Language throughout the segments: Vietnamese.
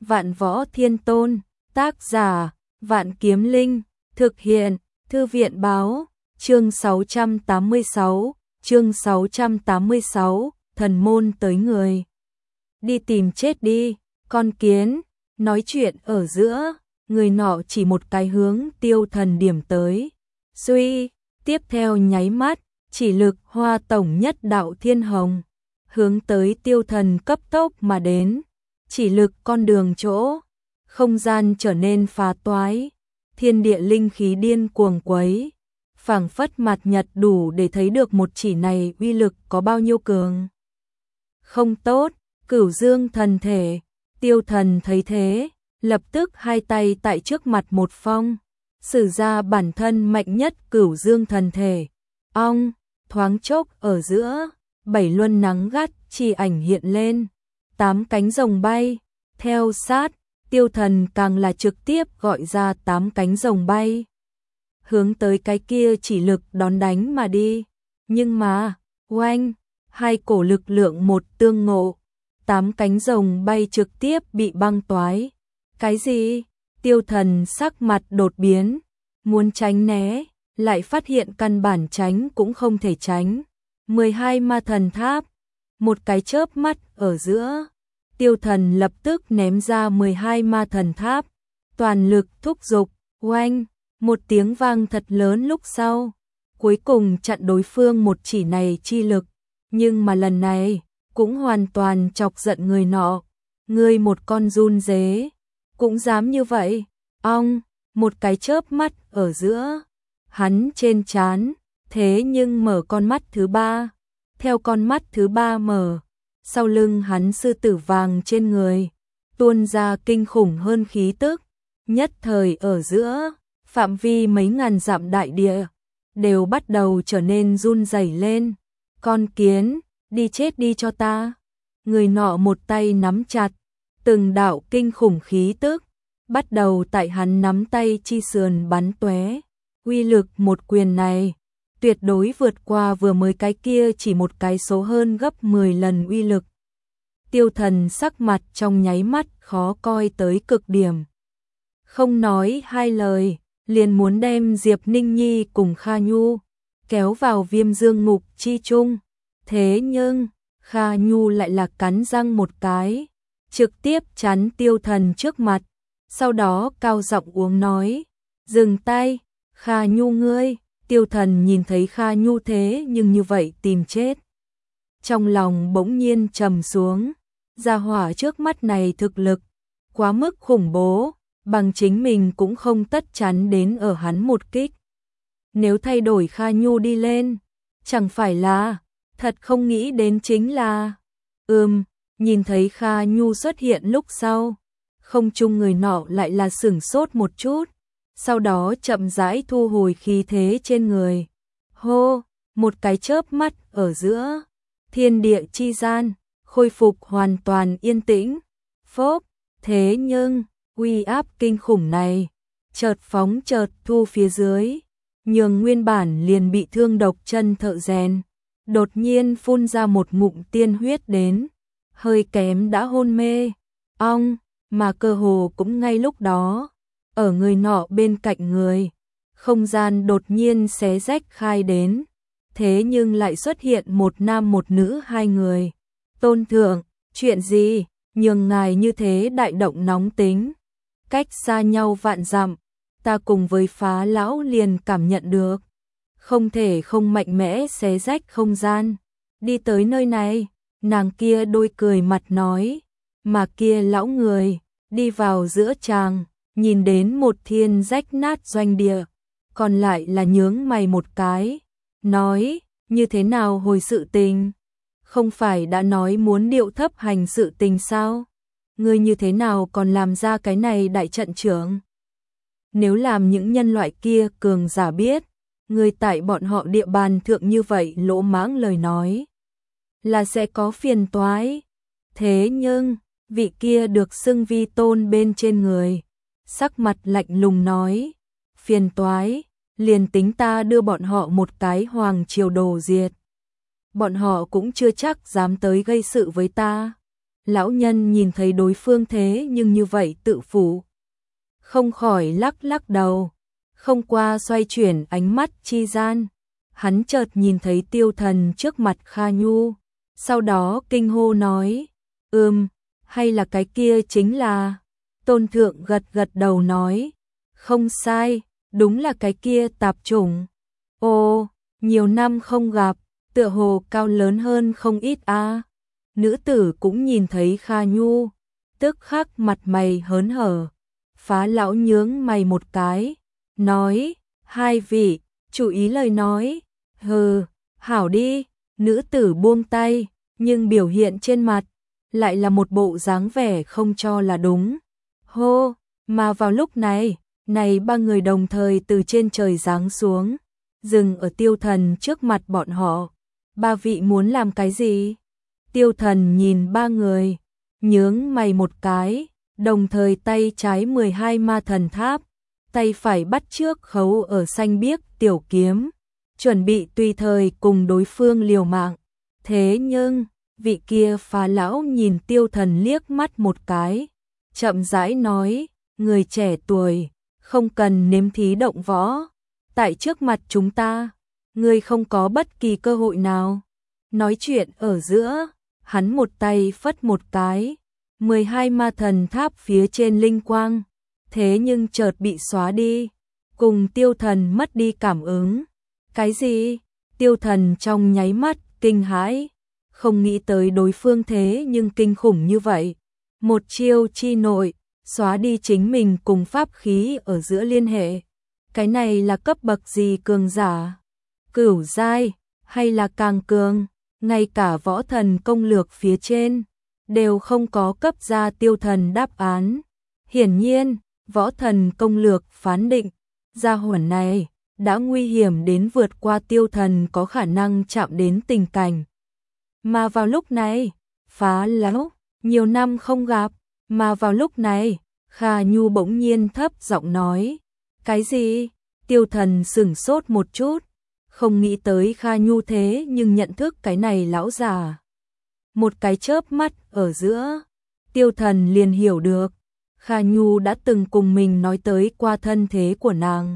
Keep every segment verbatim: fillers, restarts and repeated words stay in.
Vạn Võ Thiên Tôn, tác giả, Vạn Kiếm Linh, thực hiện, Thư viện báo, chương sáu trăm tám mươi sáu, chương sáu trăm tám mươi sáu, thần môn tới người. Đi tìm chết đi, con kiến, nói chuyện ở giữa, người nọ chỉ một cái hướng Tiêu Thần điểm tới. Suy, tiếp theo nháy mắt, chỉ lực hoa tổng nhất đạo thiên hồng, hướng tới Tiêu Thần cấp tốc mà đến. Chỉ lực con đường chỗ, không gian trở nên phá toái, thiên địa linh khí điên cuồng quấy, phảng phất mặt nhật đủ để thấy được một chỉ này uy lực có bao nhiêu cường. Không tốt, Cửu Dương thần thể, Tiêu Thần thấy thế, lập tức hai tay tại trước mặt một phong, sử ra bản thân mạnh nhất Cửu Dương thần thể. Ong, thoáng chốc ở giữa, bảy luân nắng gắt chỉ ảnh hiện lên, tám cánh rồng bay, theo sát, Tiêu Thần càng là trực tiếp gọi ra tám cánh rồng bay, hướng tới cái kia chỉ lực đón đánh mà đi. Nhưng mà, oanh, hai cổ lực lượng một tương ngộ, tám cánh rồng bay trực tiếp bị băng toái. Cái gì? Tiêu Thần sắc mặt đột biến, muốn tránh né, lại phát hiện căn bản tránh cũng không thể tránh. mười hai ma thần tháp, một cái chớp mắt ở giữa, Tiêu Thần lập tức ném ra mười hai ma thần tháp, toàn lực thúc giục, oanh, một tiếng vang thật lớn lúc sau, cuối cùng chặn đối phương một chỉ này chi lực, nhưng mà lần này cũng hoàn toàn chọc giận người nọ. Ngươi một con run dế, cũng dám như vậy? Ong, một cái chớp mắt ở giữa, hắn trên trán, thế nhưng mở con mắt thứ ba, theo con mắt thứ ba mở, sau lưng hắn sư tử vàng trên người, tuôn ra kinh khủng hơn khí tức, nhất thời ở giữa, phạm vi mấy ngàn dặm đại địa, đều bắt đầu trở nên run rẩy lên. Con kiến, đi chết đi cho ta. Người nọ một tay nắm chặt, từng đạo kinh khủng khí tức, bắt đầu tại hắn nắm tay chi sườn bắn tóe. Uy lực một quyền này, tuyệt đối vượt qua vừa mới cái kia chỉ một cái số hơn gấp mười lần uy lực. Tiêu Thần sắc mặt trong nháy mắt khó coi tới cực điểm. Không nói hai lời, liền muốn đem Diệp Ninh Nhi cùng Kha Nhu kéo vào Viêm Dương ngục chi chung. Thế nhưng, Kha Nhu lại là cắn răng một cái, trực tiếp chắn Tiêu Thần trước mặt, sau đó cao giọng uống nói, dừng tay, Kha Nhu ngươi. Tiêu Thần nhìn thấy Kha Nhu thế nhưng như vậy tìm chết, trong lòng bỗng nhiên trầm xuống, gia hỏa trước mắt này thực lực quá mức khủng bố, bằng chính mình cũng không tất chắn đến ở hắn một kích. Nếu thay đổi Kha Nhu đi lên, chẳng phải là, thật không nghĩ đến chính là, ừm, nhìn thấy Kha Nhu xuất hiện lúc sau, không chung người nọ lại là sửng sốt một chút, sau đó chậm rãi thu hồi khí thế trên người. Hô, một cái chớp mắt ở giữa, thiên địa chi gian, khôi phục hoàn toàn yên tĩnh. Phốp, thế nhưng, uy áp kinh khủng này, chợt phóng chợt thu phía dưới, nhường nguyên bản liền bị thương độc chân thợ rèn, đột nhiên phun ra một ngụm tiên huyết đến, hơi kém đã hôn mê. Ong, mà cơ hồ cũng ngay lúc đó, ở người nọ bên cạnh người, không gian đột nhiên xé rách khai đến, thế nhưng lại xuất hiện một nam một nữ hai người. Tôn thượng, chuyện gì, nhường ngài như thế đại động nóng tính, cách xa nhau vạn dặm, ta cùng với Phá lão liền cảm nhận được, không thể không mạnh mẽ xé rách không gian, đi tới nơi này. Nàng kia đôi cười mặt nói, mà kia lão người, đi vào giữa tràng, nhìn đến một thiên rách nát doanh địa, còn lại là nhướng mày một cái, nói, như thế nào hồi sự tình, không phải đã nói muốn điệu thấp hành sự tình sao, ngươi như thế nào còn làm ra cái này đại trận trưởng. Nếu làm những nhân loại kia cường giả biết, ngươi tại bọn họ địa bàn thượng như vậy lỗ mãng lời nói, là sẽ có phiền toái. Thế nhưng, vị kia được xưng vi tôn bên trên người, sắc mặt lạnh lùng nói, phiền toái, liền tính ta đưa bọn họ một cái hoàng triều đồ diệt, bọn họ cũng chưa chắc dám tới gây sự với ta. Lão nhân nhìn thấy đối phương thế nhưng như vậy tự phụ, không khỏi lắc lắc đầu, không qua xoay chuyển ánh mắt chi gian. Hắn chợt nhìn thấy Tiêu Thần trước mặt Kha Nhu, sau đó kinh hô nói, ừm, hay là cái kia chính là... Tôn Thượng gật gật đầu nói, không sai, đúng là cái kia tạp chủng. Ồ, nhiều năm không gặp, tựa hồ cao lớn hơn không ít a. Nữ tử cũng nhìn thấy Kha Nhu, tức khắc mặt mày hớn hở. Phá lão nhướng mày một cái, nói, hai vị, chú ý lời nói. Hừ, hảo đi. Nữ tử buông tay, nhưng biểu hiện trên mặt lại là một bộ dáng vẻ không cho là đúng. Hô, mà vào lúc này, này ba người đồng thời từ trên trời giáng xuống, dừng ở Tiêu Thần trước mặt bọn họ. Ba vị muốn làm cái gì? Tiêu Thần nhìn ba người, nhướng mày một cái, đồng thời tay trái mười hai ma thần tháp, tay phải bắt trước khấu ở xanh biếc tiểu kiếm, chuẩn bị tùy thời cùng đối phương liều mạng. Thế nhưng, vị kia Phá lão nhìn Tiêu Thần liếc mắt một cái, chậm rãi nói, người trẻ tuổi, không cần nếm thí động võ, tại trước mặt chúng ta, người không có bất kỳ cơ hội nào. Nói chuyện ở giữa, hắn một tay phất một cái, mười hai ma thần tháp phía trên linh quang, thế nhưng chợt bị xóa đi, cùng Tiêu Thần mất đi cảm ứng. Cái gì? Tiêu Thần trong nháy mắt kinh hãi, không nghĩ tới đối phương thế nhưng kinh khủng như vậy. Một chiêu chi nội, xóa đi chính mình cùng pháp khí ở giữa liên hệ. Cái này là cấp bậc gì cường giả? Cửu giai, hay là càng cường? Ngay cả võ thần công lược phía trên, đều không có cấp ra Tiêu Thần đáp án. Hiển nhiên, võ thần công lược phán định, gia hỏa này đã nguy hiểm đến vượt qua Tiêu Thần có khả năng chạm đến tình cảnh. Mà vào lúc này, Phá lão, nhiều năm không gặp, mà vào lúc này, Kha Nhu bỗng nhiên thấp giọng nói, cái gì? Tiêu Thần sửng sốt một chút, không nghĩ tới Kha Nhu thế nhưng nhận thức cái này lão già. Một cái chớp mắt ở giữa, Tiêu Thần liền hiểu được, Kha Nhu đã từng cùng mình nói tới qua thân thế của nàng.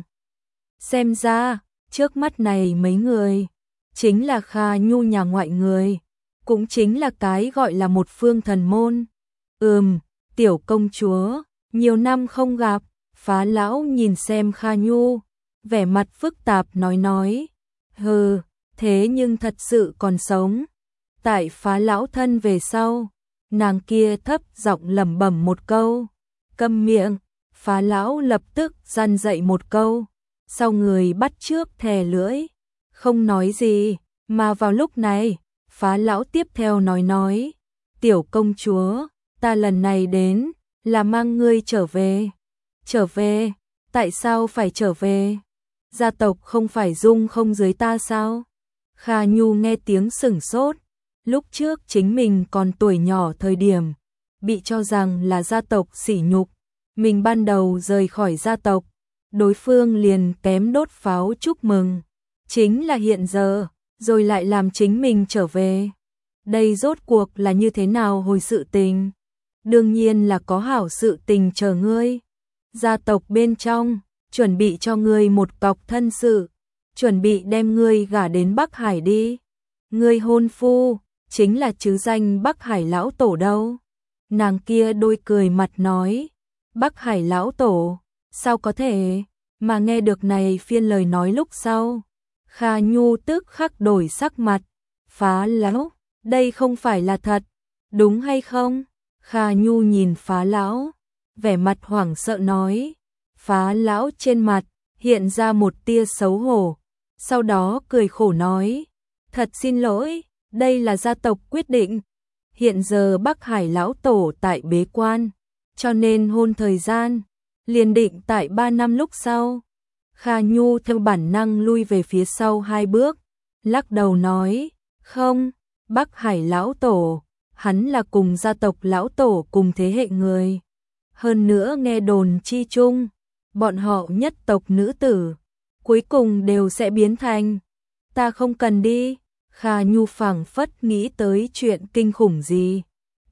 Xem ra, trước mắt này mấy người, chính là Kha Nhu nhà ngoại người, cũng chính là cái gọi là một phương thần môn. Ừm, tiểu công chúa, nhiều năm không gặp. Phá lão nhìn xem Kha Nhu, vẻ mặt phức tạp nói nói, hừ, thế nhưng thật sự còn sống. Tại Phá lão thân về sau, nàng kia thấp giọng lẩm bẩm một câu, câm miệng. Phá lão lập tức răn dậy một câu, sau người bắt trước thè lưỡi, không nói gì. Mà vào lúc này, Phá lão tiếp theo nói nói, tiểu công chúa, ta lần này đến là mang ngươi trở về. Trở về? Tại sao phải trở về? Gia tộc không phải dung không dưới ta sao? Kha Nhu nghe tiếng sửng sốt, lúc trước chính mình còn tuổi nhỏ thời điểm, bị cho rằng là gia tộc sỉ nhục, mình ban đầu rời khỏi gia tộc, đối phương liền kém đốt pháo chúc mừng, chính là hiện giờ, rồi lại làm chính mình trở về. Đây rốt cuộc là như thế nào hồi sự tình? Đương nhiên là có hảo sự tình chờ ngươi. Gia tộc bên trong, chuẩn bị cho ngươi một cọc thân sự, chuẩn bị đem ngươi gả đến Bắc Hải đi. Ngươi hôn phu, chính là chứ danh Bắc Hải lão tổ đâu. Nàng kia đôi cười mặt nói, Bắc Hải lão tổ, sao có thể, mà nghe được này phiên lời nói lúc sau. Kha Nhu tức khắc đổi sắc mặt, Phá lão, đây không phải là thật, đúng hay không? Kha Nhu nhìn Phá lão, vẻ mặt hoảng sợ nói. Phá lão trên mặt hiện ra một tia xấu hổ, sau đó cười khổ nói, thật xin lỗi, đây là gia tộc quyết định. Hiện giờ Bắc Hải lão tổ tại bế quan, cho nên hôn thời gian liền định tại ba năm lúc sau. Kha Nhu theo bản năng lui về phía sau hai bước, lắc đầu nói, không, Bắc Hải lão tổ, hắn là cùng gia tộc lão tổ cùng thế hệ người. Hơn nữa nghe đồn chi chung, bọn họ nhất tộc nữ tử, cuối cùng đều sẽ biến thành. Ta không cần đi. Kha Nhu phảng phất nghĩ tới chuyện kinh khủng gì. Tiếp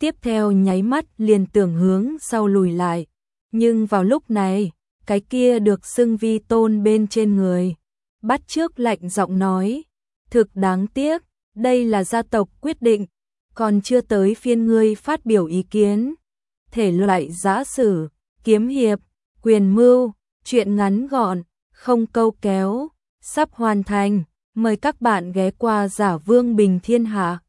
tiếp theo nháy mắt liền tưởng hướng sau lùi lại. Nhưng vào lúc này, cái kia được xưng vi tôn bên trên người, bắt chước lạnh giọng nói, thực đáng tiếc, đây là gia tộc quyết định, còn chưa tới phiên ngươi phát biểu ý kiến. Thể loại giã sử, kiếm hiệp, quyền mưu, truyện ngắn gọn, không câu kéo, sắp hoàn thành, mời các bạn ghé qua Giả Vương Bình Thiên Hạ.